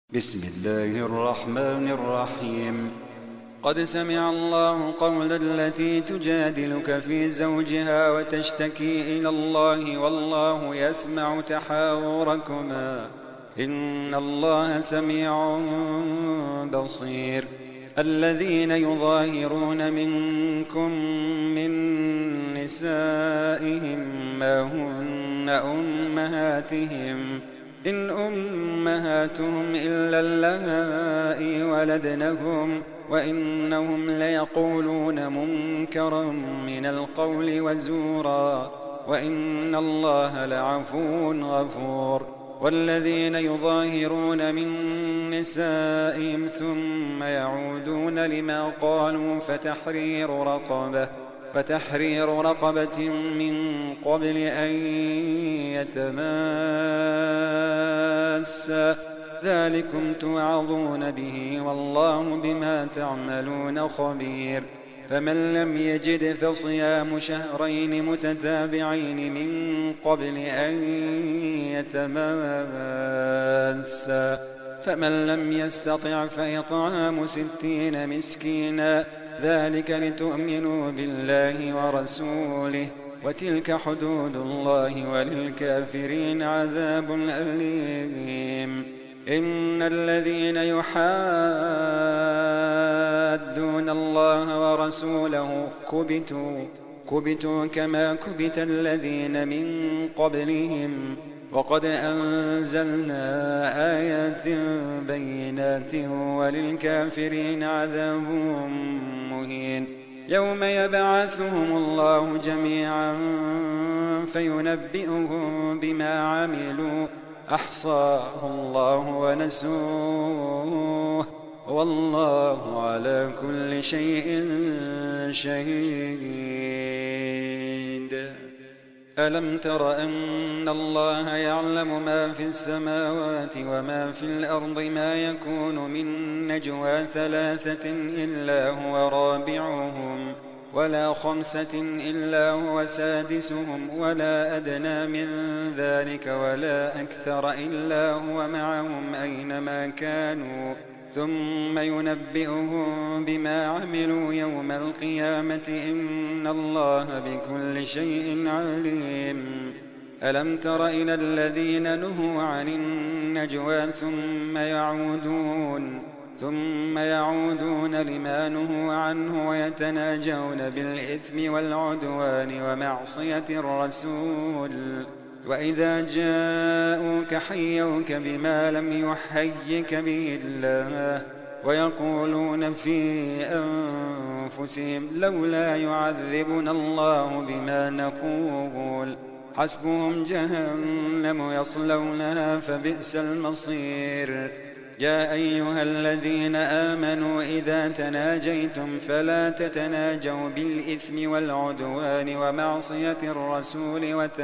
بسم الله الرحمن الرحيم. قد سمع الله قول التي تجادلك في زوجها وتشتكي إلى الله والله يسمع تحاوركما إن الله سميع بصير. الذين يظاهرون منكم من نسائهم ما هن أمهاتهم إن أمهاتهم إلا اللائي ولدنهم وإنهم ليقولون منكرا من القول وزورا وإن الله لعفو غفور. والذين يظاهرون من نسائهم ثم يعودون لما قالوا فتحرير رقبة من قبل أن يتماسا ذلكم توعظون به والله بما تعملون خبير. فمن لم يجد فصيام شهرين متتابعين من قبل أن يتماسا فمن لم يستطع فإطعام 60 مسكينا ذلك لتؤمنوا بالله ورسوله وتلك حدود الله وللكافرين عذاب أليم. إن الذين يحادون الله ورسوله كبتوا كما كبت الذين من قبلهم وقد أنزلنا آيات بينات وللكافرين عذاب مهين. يوم يبعثهم الله جميعا فينبئهم بما عملوا أحصاه الله ونسوه والله على كل شيء شهيد. ألم تر أن الله يعلم ما في السماوات وما في الأرض ما يكون من نجوى 3 إلا هو رابعهم ولا 5 إلا هو سادسهم ولا أدنى من ذلك ولا أكثر إلا هو معهم أينما كانوا ثم ينبئهم بما عملوا يوم القيامة إن الله بكل شيء عليم. ألم تر إلى الذين نهوا عن النجوى ثم يعودون لما نهوا عنه ويتناجون بالإثم والعدوان ومعصية الرسول وإذا جاءوك حيوك بما لم يحيك به الله ويقولون في أنفسهم لولا يعذبنا الله بما نقول حسبهم جهنم يصلونها فبئس المصير. يا أيها الذين آمنوا إذا تناجيتم فلا تتناجوا بالإثم والعدوان ومعصية الرسول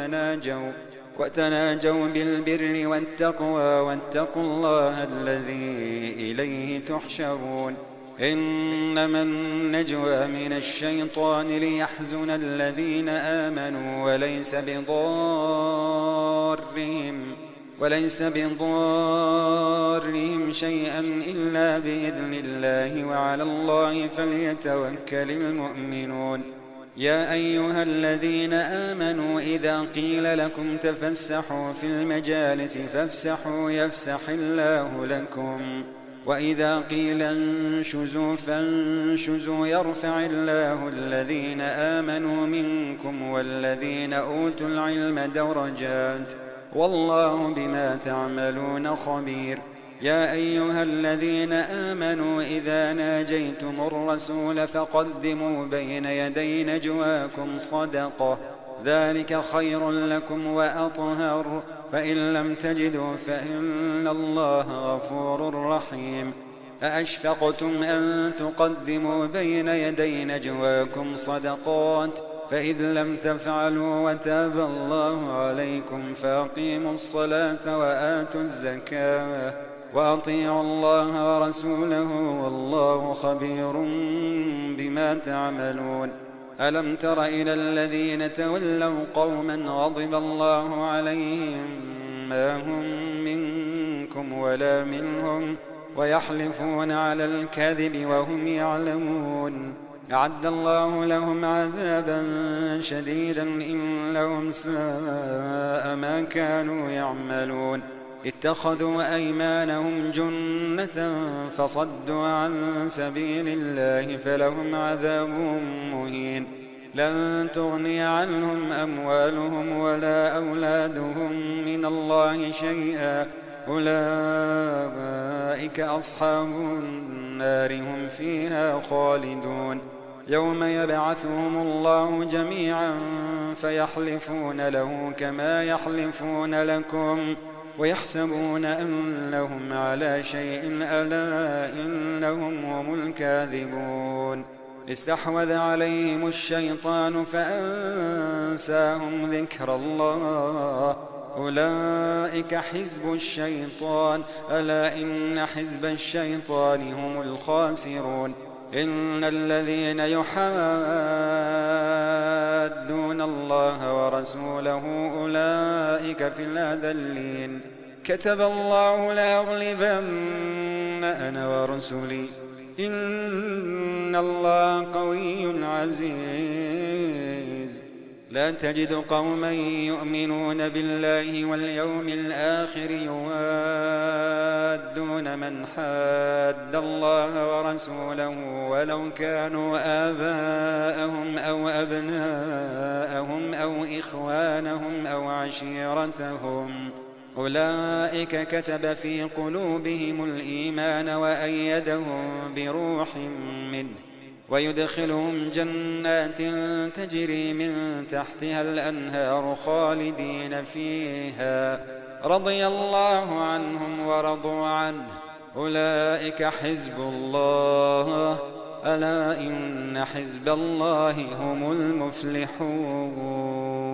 وتناجوا بالبر والتقوى واتقوا الله الذي إليه تحشرون. إنما النجوى من الشيطان ليحزن الذين آمنوا وليس بضارهم شيئا إلا بإذن الله وعلى الله فليتوكل المؤمنون. يا أيها الذين آمنوا إذا قيل لكم تفسحوا في المجالس فافسحوا يفسح الله لكم وإذا قيل انشزوا فانشزوا يرفع الله الذين آمنوا منكم والذين أوتوا العلم درجات والله بما تعملون خبير. يا أيها الذين آمنوا إذا ناجيتم الرسول فقدموا بين يدي نجواكم صدقة ذلك خير لكم وأطهر فإن لم تجدوا فإن الله غفور رحيم. أأشفقتم أن تقدموا بين يدي نجواكم صدقات فإذ لم تفعلوا وتاب الله عليكم فأقيموا الصلاة وآتوا الزكاة وأطيعوا الله ورسوله والله خبير بما تعملون. ألم تر إلى الذين تولوا قوما غضب الله عليهم ما هم منكم منكم ولا منهم ويحلفون على الكذب وهم يعلمون. أعد الله لهم عذابا شديدا إنهم ساء ما كانوا يعملون. اتخذوا أيمانهم جنة فصدوا عن سبيل الله فلهم عذاب مهين. لن تغني عنهم أموالهم ولا أولادهم من الله شيئا أولئك أصحاب النار هم فيها خالدون. يوم يبعثهم الله جميعا فيحلفون له كما يحلفون لكم ويحسبون أنهم على شيء ألا إنهم هم الكاذبون. استحوذ عليهم الشيطان فأنساهم ذكر الله أولئك حزب الشيطان ألا إن حزب الشيطان هم الخاسرون. إن الذين يحادون الله ورسوله أولئك في الأذلين. كتب الله لأغلبن أنا ورسلي إن الله قوي عزيز. لا تجد قوما يؤمنون بالله واليوم الآخر يوادون من حاد الله ورسوله ولو كانوا آباءهم أو أبناءهم أو إخوانهم أو عشيرتهم أولئك كتب في قلوبهم الإيمان وأيدهم بروح منه ويدخلهم جنات تجري من تحتها الأنهار خالدين فيها رضي الله عنهم ورضوا عنه أولئك حزب الله ألا إن حزب الله هم المفلحون.